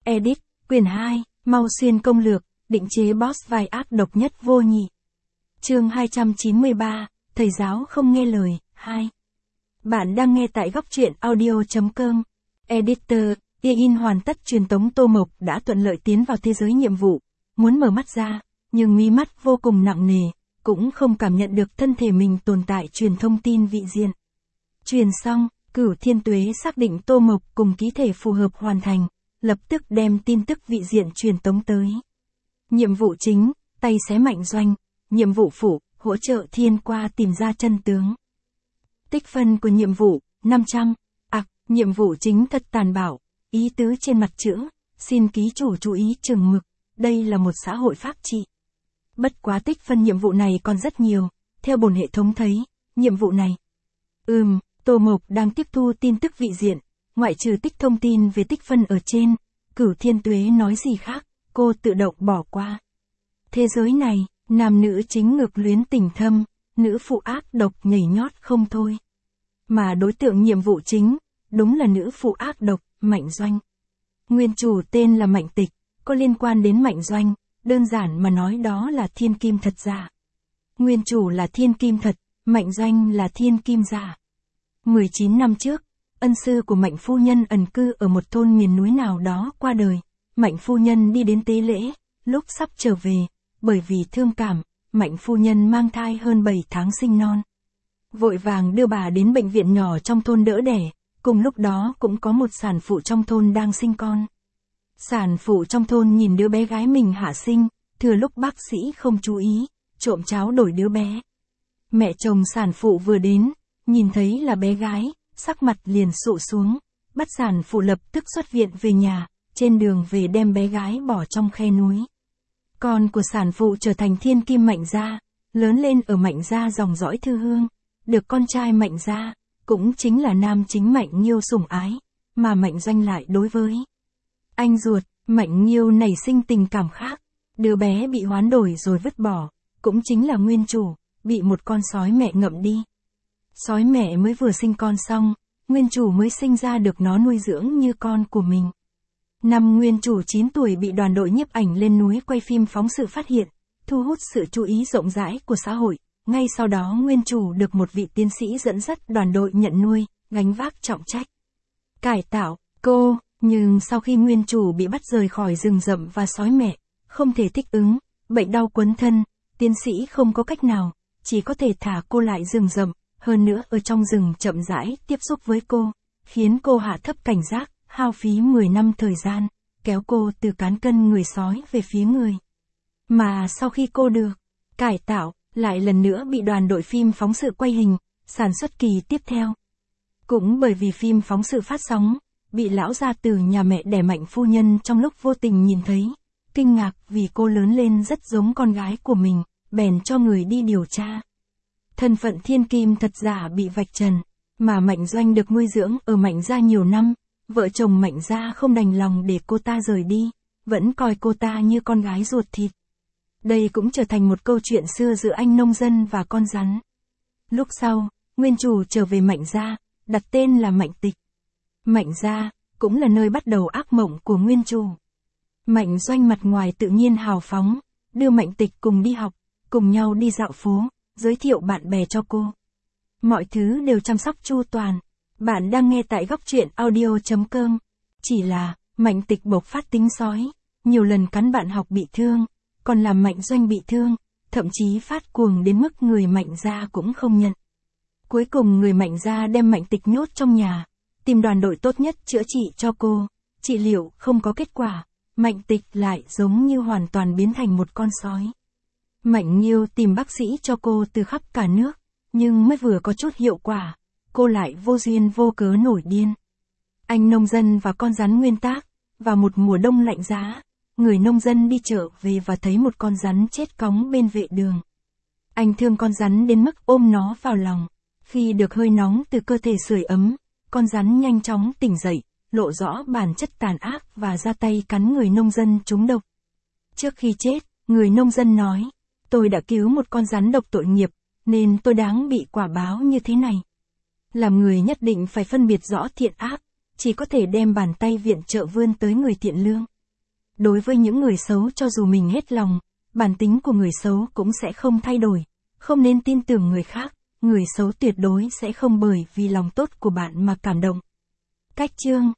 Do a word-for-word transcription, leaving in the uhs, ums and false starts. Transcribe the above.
Edit, quyển hai, Mau Xuyên công lược, định chế boss vai ác độc nhất vô nhị. Chương hai trăm chín mươi ba, thầy giáo không nghe lời, hai. Bạn đang nghe tại góc truyện audio chấm com. Editor, Yin hoàn tất truyền tống Tô Mộc đã thuận lợi tiến vào thế giới nhiệm vụ, muốn mở mắt ra, nhưng mí mắt vô cùng nặng nề, cũng không cảm nhận được thân thể mình tồn tại truyền thông tin vị diện. Truyền xong, Cửu Thiên Tuế xác định Tô Mộc cùng ký thể phù hợp hoàn thành, lập tức đem tin tức vị diện truyền tống tới. Nhiệm vụ chính, tay xé Mạnh Doanh, nhiệm vụ phụ, hỗ trợ Thiên Qua tìm ra chân tướng. Tích phân của nhiệm vụ, năm trăm, ạc, à, nhiệm vụ chính thật tàn bạo, ý tứ trên mặt chữ, xin ký chủ chú ý chừng mực, đây là một xã hội pháp trị. Bất quá tích phân nhiệm vụ này còn rất nhiều, theo bổn hệ thống thấy, nhiệm vụ này. Ừm, Tô Mộc đang tiếp thu tin tức vị diện, ngoại trừ tích thông tin về tích phân ở trên, Cửu Thiên Tuế nói gì khác, cô tự động bỏ qua. Thế giới này, nam nữ chính ngược luyến tình thâm, nữ phụ ác độc nhảy nhót không thôi. Mà đối tượng nhiệm vụ chính, đúng là nữ phụ ác độc, Mạnh Doanh. Nguyên chủ tên là Mạnh Tịch, có liên quan đến Mạnh Doanh, đơn giản mà nói đó là thiên kim thật giả. Nguyên chủ là thiên kim thật, Mạnh Doanh là thiên kim giả. mười chín năm trước, ân sư của Mạnh phu nhân ẩn cư ở một thôn miền núi nào đó qua đời. Mạnh phu nhân đi đến tế lễ, lúc sắp trở về, bởi vì thương cảm, Mạnh phu nhân mang thai hơn bảy tháng sinh non. Vội vàng đưa bà đến bệnh viện nhỏ trong thôn đỡ đẻ, cùng lúc đó cũng có một sản phụ trong thôn đang sinh con. Sản phụ trong thôn nhìn đứa bé gái mình hạ sinh, thừa lúc bác sĩ không chú ý, trộm cháo đổi đứa bé. Mẹ chồng sản phụ vừa đến, nhìn thấy là bé gái, sắc mặt liền sụ xuống, bắt sản phụ lập tức xuất viện về nhà, trên đường về đem bé gái bỏ trong khe núi. Con của sản phụ trở thành thiên kim Mạnh gia, lớn lên ở Mạnh gia dòng dõi Thư Hương, được con trai Mạnh gia, cũng chính là nam chính Mạnh Nghiêu sủng ái, mà Mạnh Doanh lại đối với anh ruột, Mạnh Nghiêu nảy sinh tình cảm khác, đứa bé bị hoán đổi rồi vứt bỏ, cũng chính là nguyên chủ, bị một con sói mẹ ngậm đi. Sói mẹ mới vừa sinh con xong, nguyên chủ mới sinh ra được nó nuôi dưỡng như con của mình. Năm nguyên chủ chín tuổi bị đoàn đội nhiếp ảnh lên núi quay phim phóng sự phát hiện, thu hút sự chú ý rộng rãi của xã hội. Ngay sau đó nguyên chủ được một vị tiến sĩ dẫn dắt đoàn đội nhận nuôi, gánh vác trọng trách cải tạo cô, nhưng sau khi nguyên chủ bị bắt rời khỏi rừng rậm và sói mẹ, không thể thích ứng, bệnh đau quấn thân, tiến sĩ không có cách nào, chỉ có thể thả cô lại rừng rậm, hơn nữa ở trong rừng chậm rãi tiếp xúc với cô, khiến cô hạ thấp cảnh giác, hao phí mười năm thời gian, kéo cô từ cán cân người sói về phía người. Mà sau khi cô được cải tạo, lại lần nữa bị đoàn đội phim phóng sự quay hình, sản xuất kỳ tiếp theo. Cũng bởi vì phim phóng sự phát sóng, bị lão gia tử nhà mẹ đẻ Mạnh phu nhân trong lúc vô tình nhìn thấy, kinh ngạc vì cô lớn lên rất giống con gái của mình, bèn cho người đi điều tra. Thân phận thiên kim thật giả bị vạch trần, mà Mạnh Doanh được nuôi dưỡng ở Mạnh gia nhiều năm, vợ chồng Mạnh gia không đành lòng để cô ta rời đi, vẫn coi cô ta như con gái ruột thịt. Đây cũng trở thành một câu chuyện xưa giữa anh nông dân và con rắn. Lúc sau, nguyên chủ trở về Mạnh gia, đặt tên là Mạnh Tịch. Mạnh gia, cũng là nơi bắt đầu ác mộng của nguyên chủ. Mạnh Doanh mặt ngoài tự nhiên hào phóng, đưa Mạnh Tịch cùng đi học, cùng nhau đi dạo phố, giới thiệu bạn bè cho cô. Mọi thứ đều chăm sóc chu toàn. Bạn đang nghe tại góc truyện audio chấm com. Chỉ là, Mạnh Tịch bộc phát tính sói, nhiều lần cắn bạn học bị thương, còn làm Mạnh Doanh bị thương, thậm chí phát cuồng đến mức người Mạnh gia cũng không nhận. Cuối cùng người Mạnh gia đem Mạnh Tịch nhốt trong nhà, tìm đoàn đội tốt nhất chữa trị cho cô, trị liệu không có kết quả, Mạnh Tịch lại giống như hoàn toàn biến thành một con sói. Mạnh Nghiêu tìm bác sĩ cho cô từ khắp cả nước, nhưng mới vừa có chút hiệu quả, cô lại vô duyên vô cớ nổi điên. Anh nông dân và con rắn nguyên tác, vào một mùa đông lạnh giá, người nông dân đi chợ về và thấy một con rắn chết cóng bên vệ đường. Anh thương con rắn đến mức ôm nó vào lòng, khi được hơi nóng từ cơ thể sưởi ấm, con rắn nhanh chóng tỉnh dậy, lộ rõ bản chất tàn ác và ra tay cắn người nông dân trúng độc. Trước khi chết, người nông dân nói, tôi đã cứu một con rắn độc tội nghiệp, nên tôi đáng bị quả báo như thế này. Làm người nhất định phải phân biệt rõ thiện ác, chỉ có thể đem bàn tay viện trợ vươn tới người thiện lương, Đối với những người xấu cho dù mình hết lòng, bản tính của người xấu cũng sẽ không thay đổi. Không nên tin tưởng người khác, người xấu tuyệt đối sẽ không bởi vì lòng tốt của bạn mà cảm động. Cách chương